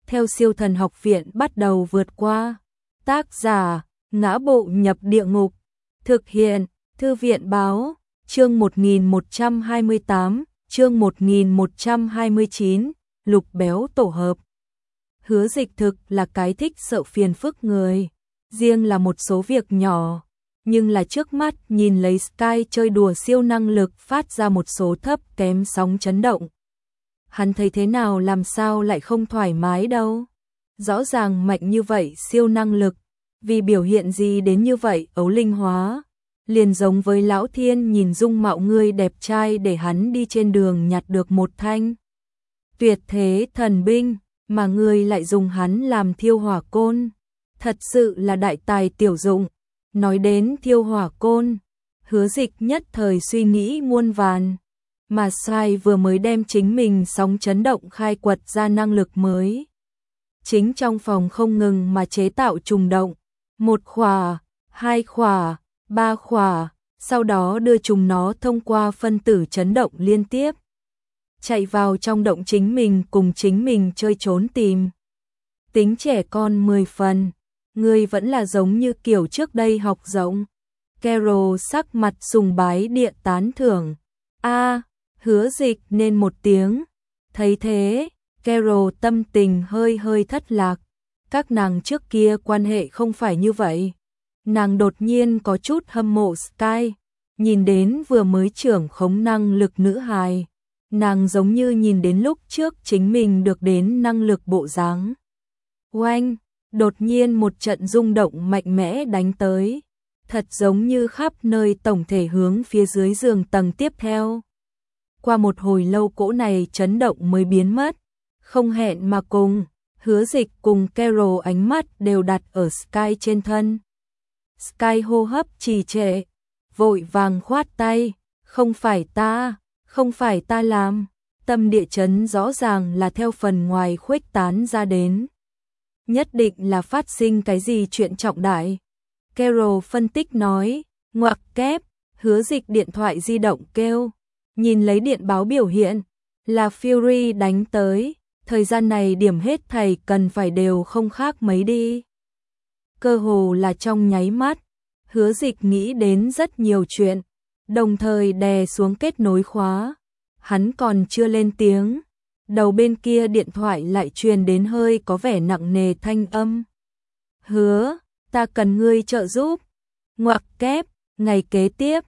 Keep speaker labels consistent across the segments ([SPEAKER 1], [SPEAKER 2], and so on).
[SPEAKER 1] theo siêu thần học viện bắt đầu vượt qua. Tác giả, Ngã Bộ Nhập Địa Ngục. Thực hiện, Thư viện Báo. Chương 1128, chương 1129, Lục Béo tổ hợp. Hứa Dịch thực là cái thích sợ phiền phức người, riêng là một số việc nhỏ, nhưng là trước mắt nhìn lấy Sky chơi đùa siêu năng lực phát ra một số thấp kém sóng chấn động. Hắn thấy thế nào làm sao lại không thoải mái đâu. Rõ ràng mạnh như vậy siêu năng lực, vì biểu hiện gì đến như vậy ấu linh hóa. Liền giống với Lão Thiên nhìn dung mạo ngươi đẹp trai để hắn đi trên đường nhặt được một thanh tuyệt thế thần binh, mà ngươi lại dùng hắn làm thiêu hỏa côn. Thật sự là đại tài tiểu dụng. Nói đến thiêu hỏa côn, Hứa Dịch nhất thời suy nghĩ muôn vàn. Mà Sai vừa mới đem chính mình sóng chấn động khai quật ra năng lực mới. Chính trong phòng không ngừng mà chế tạo trùng động. 1 khỏa, 2 khỏa, 3 khỏa, sau đó đưa chúng nó thông qua phân tử chấn động liên tiếp. Chạy vào trong động chính mình cùng chính mình chơi trốn tìm. Tính trẻ con 10 phần, ngươi vẫn là giống như kiểu trước đây học rộng. Carol sắc mặt sùng bái địa tán thưởng. Hứa Dịch nên một tiếng. Thấy thế, Carol tâm tình hơi hơi thất lạc. Các nàng trước kia quan hệ không phải như vậy. Nàng đột nhiên có chút hâm mộ Sky, nhìn đến vừa mới trưởng khống năng lực nữ hài. Nàng giống như nhìn đến lúc trước chính mình được đến năng lực bộ dáng. Oanh, đột nhiên một trận rung động mạnh mẽ đánh tới. Thật giống như khắp nơi tổng thể hướng phía dưới giường tầng tiếp theo. Qua một hồi lâu cỗ này chấn động mới biến mất. Không hẹn mà cùng, Hứa Dịch cùng Carol ánh mắt đều đặt ở Sky trên thân. Sky hô hấp trì trệ, vội vàng khoát tay. Không phải ta làm. Tâm địa chấn rõ ràng là theo phần ngoài khuếch tán ra đến. Nhất định là phát sinh cái gì chuyện trọng đại. Carol phân tích nói, ngoặc kép, Hứa Dịch điện thoại di động kêu. Nhìn lấy điện báo biểu hiện, là Fury đánh tới. Thời gian này điểm hết thầy cần phải đều không khác mấy đi. Cơ hồ là trong nháy mắt, Hứa Dịch nghĩ đến rất nhiều chuyện, đồng thời đè xuống kết nối khóa. Hắn còn chưa lên tiếng, đầu bên kia điện thoại lại truyền đến hơi có vẻ nặng nề thanh âm. Hứa, ta cần ngươi trợ giúp. Ngoặc kép, ngày kế tiếp,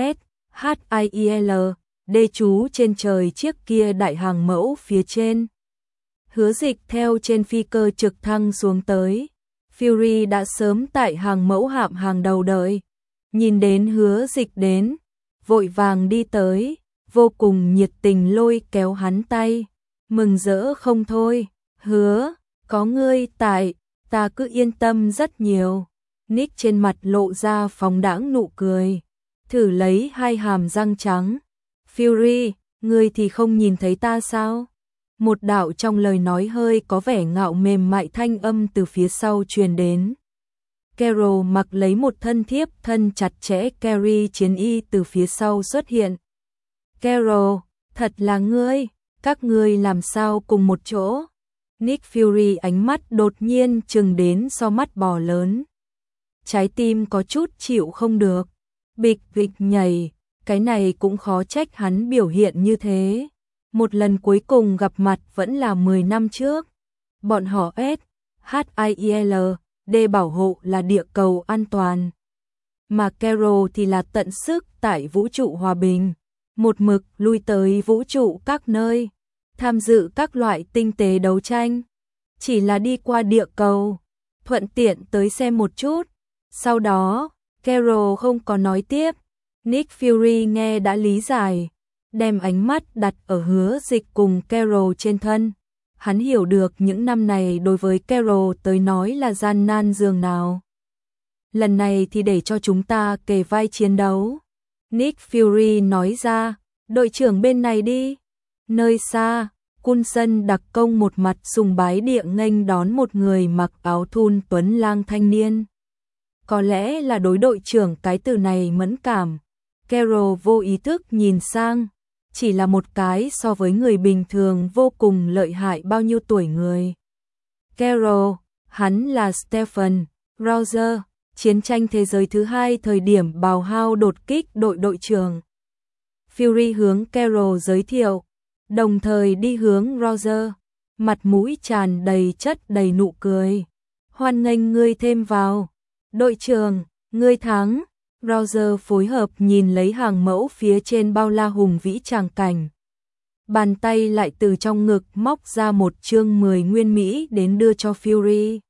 [SPEAKER 1] SHIEL, đê chú trên trời chiếc kia đại hàng mẫu phía trên. Hứa Dịch theo trên phi cơ trực thăng xuống tới. Fury đã sớm tại hàng mẫu hạm hàng đầu đợi. Nhìn đến Hứa Dịch đến, vội vàng đi tới, vô cùng nhiệt tình lôi kéo hắn tay. Mừng rỡ không thôi. Hứa, có ngươi tại, ta cứ yên tâm rất nhiều. Nick trên mặt lộ ra phóng đãng nụ cười. Thử lấy hai hàm răng trắng. Fury, ngươi thì không nhìn thấy ta sao? Một đạo trong lời nói hơi có vẻ ngạo mềm mại thanh âm từ phía sau truyền đến. Carol mặc lấy một thân thiếp thân chặt chẽ Carrie chiến y từ phía sau xuất hiện. Carol, thật là ngươi, các ngươi làm sao cùng một chỗ? Nick Fury ánh mắt đột nhiên trừng đến so mắt bò lớn. Trái tim có chút chịu không được, bịch bịch nhảy, cái này cũng khó trách hắn biểu hiện như thế. Một lần cuối cùng gặp mặt vẫn là 10 năm trước. Bọn họ SHIEL, để bảo hộ là địa cầu an toàn. Mà Carol thì là tận sức tại vũ trụ hòa bình. Một mực lui tới vũ trụ các nơi, tham dự các loại tinh tế đấu tranh. Chỉ là đi qua địa cầu, thuận tiện tới xem một chút. Sau đó, Carol không có nói tiếp. Nick Fury nghe đã lý giải, đem ánh mắt đặt ở Hứa Dịch cùng Carol trên thân. Hắn hiểu được những năm này đối với Carol tới nói là gian nan dường nào. Lần này thì để cho chúng ta kề vai chiến đấu. Nick Fury nói ra, đội trưởng bên này đi. Nơi xa, Coulson đặc công một mặt sùng bái địa nghênh đón một người mặc áo thun tuấn lang thanh niên. Có lẽ là đối đội trưởng cái từ này mẫn cảm. Carol vô ý thức nhìn sang, chỉ là một cái so với người bình thường vô cùng lợi hại bao nhiêu tuổi người. Carol, hắn là Stephen Roger, chiến tranh thế giới thứ hai thời điểm bào hao đột kích đội trưởng. Fury hướng Carol giới thiệu, đồng thời đi hướng Roger, mặt mũi tràn đầy chất đầy nụ cười. Hoan nghênh ngươi thêm vào. Đội trưởng, ngươi thắng. Roger phối hợp nhìn lấy hàng mẫu phía trên bao la hùng vĩ tràng cảnh. Bàn tay lại từ trong ngực móc ra một chương 10 nguyên Mỹ đến đưa cho Fury.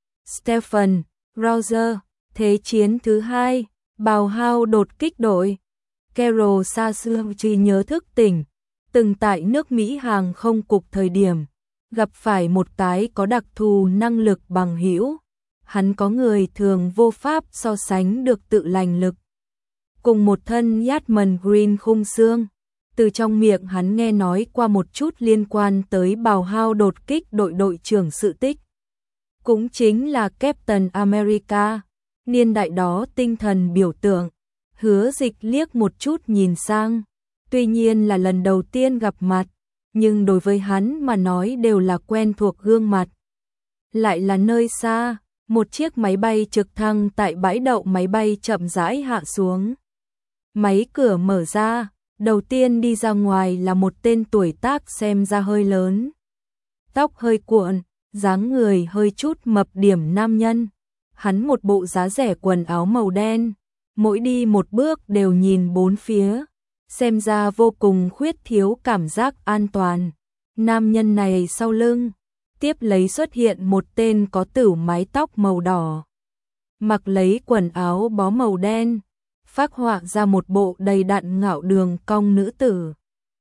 [SPEAKER 1] Stephen, Roger, thế chiến thứ hai, bào hao đột kích đội. Carol xa xưa chỉ nhớ thức tỉnh, từng tại nước Mỹ hàng không cục thời điểm, gặp phải một cái có đặc thù năng lực bằng hữu. Hắn có người thường vô pháp so sánh được tự lành lực. Cùng một thân Yachtman Green khung xương, từ trong miệng hắn nghe nói qua một chút liên quan tới bào hao đột kích đội trưởng sự tích. Cũng chính là Captain America, niên đại đó tinh thần biểu tượng. Hứa Dịch liếc một chút nhìn sang, tuy nhiên là lần đầu tiên gặp mặt, nhưng đối với hắn mà nói đều là quen thuộc gương mặt. Lại là nơi xa, một chiếc máy bay trực thăng tại bãi đậu máy bay chậm rãi hạ xuống. Máy cửa mở ra, đầu tiên đi ra ngoài là một tên tuổi tác xem ra hơi lớn. Tóc hơi cuộn, dáng người hơi chút mập điểm nam nhân. Hắn một bộ giá rẻ quần áo màu đen, mỗi đi một bước đều nhìn bốn phía, xem ra vô cùng khuyết thiếu cảm giác an toàn. Nam nhân này sau lưng, tiếp lấy xuất hiện một tên có tửu mái tóc màu đỏ, mặc lấy quần áo bó màu đen, phác họa ra một bộ đầy đặn ngạo đường cong nữ tử.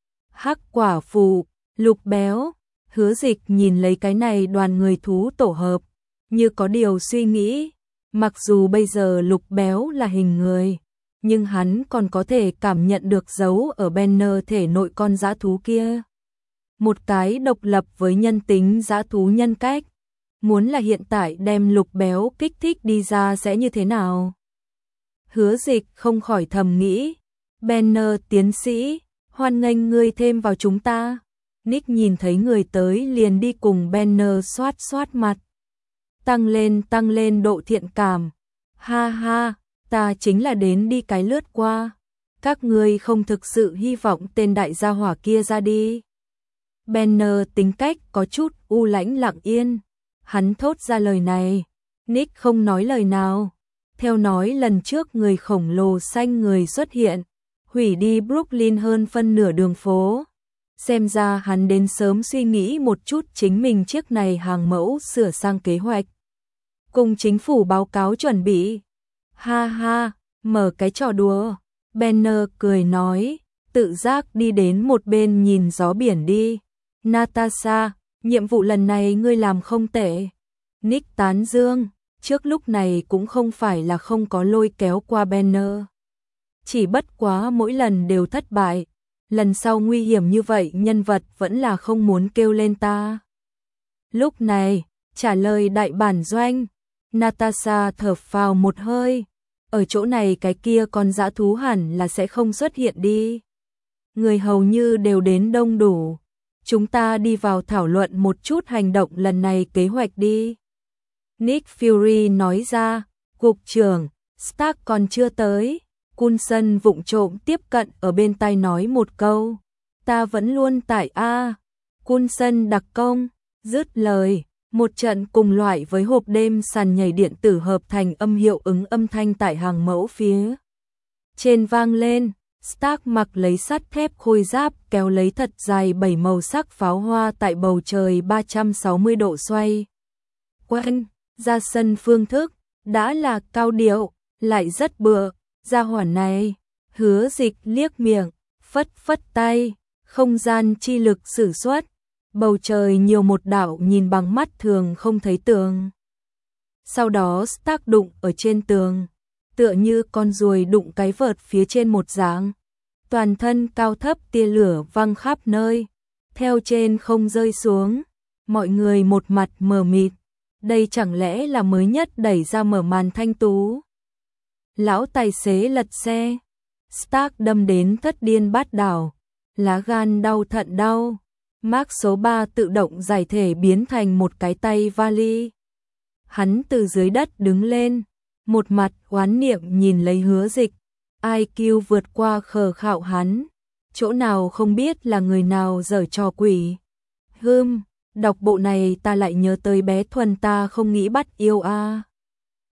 [SPEAKER 1] Hắc quả phụ, Lục Béo. Hứa Dịch nhìn lấy cái này đoàn người thú tổ hợp, như có điều suy nghĩ. Mặc dù bây giờ Lục Béo là hình người, nhưng hắn còn có thể cảm nhận được dấu ở Banner thể nội con dã thú kia. Một cái độc lập với nhân tính dã thú nhân cách. Muốn là hiện tại đem Lục Béo kích thích đi ra sẽ như thế nào? Hứa Dịch không khỏi thầm nghĩ. Banner tiến sĩ, hoan nghênh ngươi thêm vào chúng ta. Nick nhìn thấy người tới liền đi cùng Banner xoát mặt. Tăng lên độ thiện cảm. Ha ha, ta chính là đến đi cái lướt qua. Các ngươi không thực sự hy vọng tên đại gia hỏa kia ra đi. Banner tính cách có chút u lãnh lặng yên. Hắn thốt ra lời này. Nick không nói lời nào. Theo nói lần trước người khổng lồ xanh người xuất hiện, hủy đi Brooklyn hơn phân nửa đường phố. Xem ra hắn đến sớm suy nghĩ một chút chính mình chiếc này hàng mẫu sửa sang kế hoạch. Cùng chính phủ báo cáo chuẩn bị. Ha ha, mở cái trò đùa. Banner cười nói, tự giác đi đến một bên nhìn gió biển đi. Natasha, nhiệm vụ lần này ngươi làm không tệ. Nick tán dương, trước lúc này cũng không phải là không có lôi kéo qua Banner. Chỉ bất quá mỗi lần đều thất bại. Lần sau nguy hiểm như vậy nhân vật vẫn là không muốn kêu lên ta. Lúc này, trả lời đại bản doanh, Natasha thở phào một hơi. Ở chỗ này cái kia con dã thú hẳn là sẽ không xuất hiện đi. Người hầu như đều đến đông đủ. Chúng ta đi vào thảo luận một chút hành động lần này kế hoạch đi. Nick Fury nói ra, cục trưởng, Stark còn chưa tới. Coulson vụng trộm tiếp cận ở bên tai nói một câu. Ta vẫn luôn tại A. Coulson đặc công, dứt lời. Một trận cùng loại với hộp đêm sàn nhảy điện tử hợp thành âm hiệu ứng âm thanh tại hàng mẫu phía trên vang lên. Stark mặc lấy sắt thép khôi giáp kéo lấy thật dài 7 màu sắc pháo hoa tại bầu trời 360 độ xoay. Quen, ra sân phương thức, đã là cao điệu, lại rất bựa. Gia hỏa này, Hứa Dịch liếc miệng, phất tay, không gian chi lực sử xuất. Bầu trời nhiều một đạo nhìn bằng mắt thường không thấy tường. Sau đó Stark đụng ở trên tường, tựa như con ruồi đụng cái vợt phía trên một dáng. Toàn thân cao thấp tia lửa văng khắp nơi, theo trên không rơi xuống. Mọi người một mặt mờ mịt, đây chẳng lẽ là mới nhất đẩy ra mở màn thanh tú. Lão tài xế lật xe, Stark đâm đến thất điên bát đảo, lá gan đau thận đau. Mark số 3 tự động giải thể biến thành một cái tay vali. Hắn từ dưới đất đứng lên, một mặt oán niệm nhìn lấy Hứa Dịch. IQ vượt qua khờ khạo hắn, chỗ nào không biết là người nào giở trò quỷ. Đọc bộ này ta lại nhớ tới bé Thuần ta không nghĩ bắt yêu a.